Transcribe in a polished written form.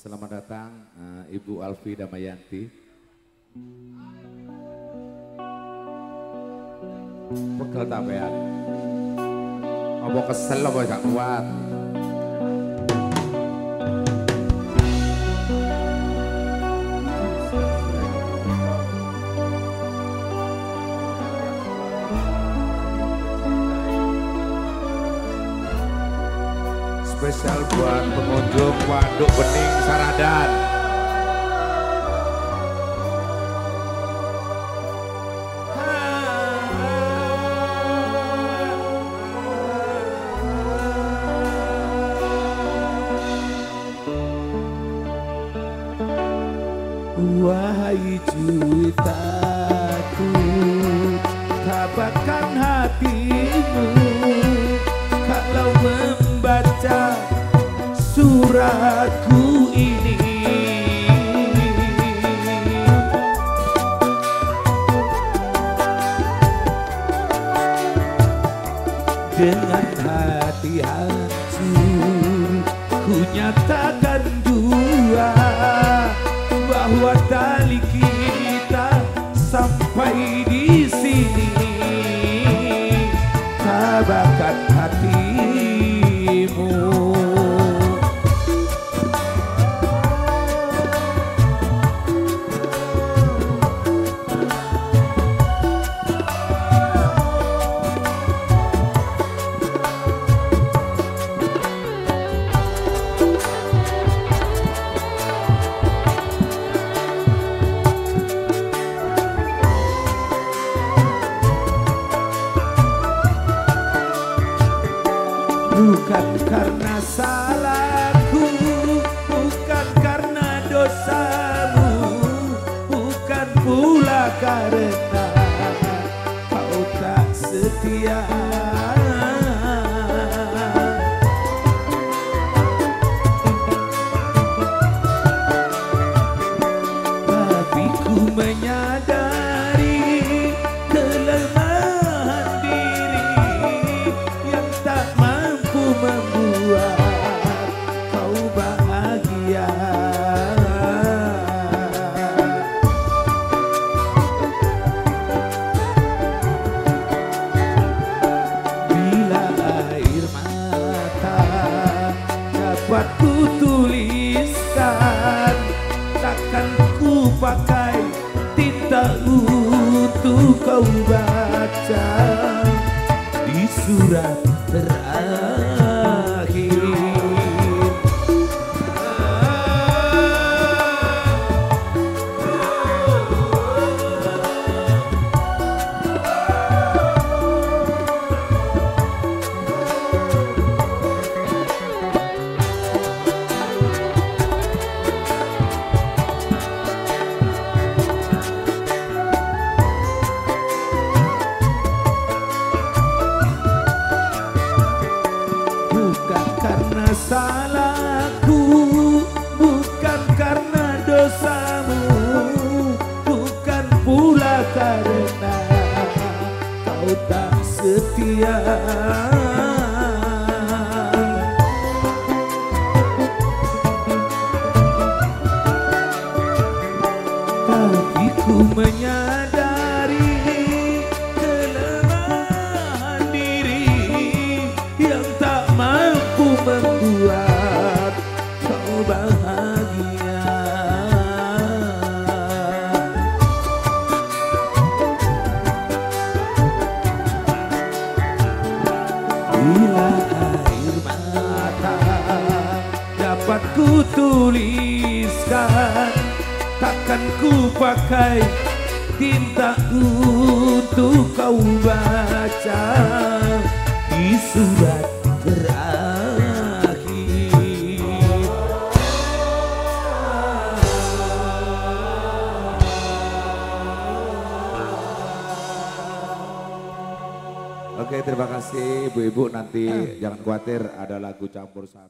Selamat datang Ibu Alfi Damayanti. Pegel tapean. Apa kesel apa gak kuat? Spesial buat pengunjung Waduk Bening Saradan. Wahai juwitaku, tabahkan hatimu kalau membaca suratku ini. Dengan hati hancur ku nyatakan dua bahwa tali kita sampai di sini. Tabahkan hatimu. Bukan karena salahku, bukan karena dosamu, bukan pula karena kau tak setia. Tapi ku menyadari kelemahan diri yang tak membuat kau bahagia. Bila air mata dapat ku tuliskan, takkan ku pakai tinta untuk kau baca di surat terakhir. Karena salahku, bukan karena dosamu, bukan pula karena kau tak setia. Tapi ku menyadari kelemahan diri yang tak mampu membuat kau bahagia. Bila air mata dapat ku tuliskan, takkan ku pakai tinta untuk kau baca di surat terakhir. Oke, terima kasih ibu-ibu. Nanti jangan khawatir, ada lagu campur sari.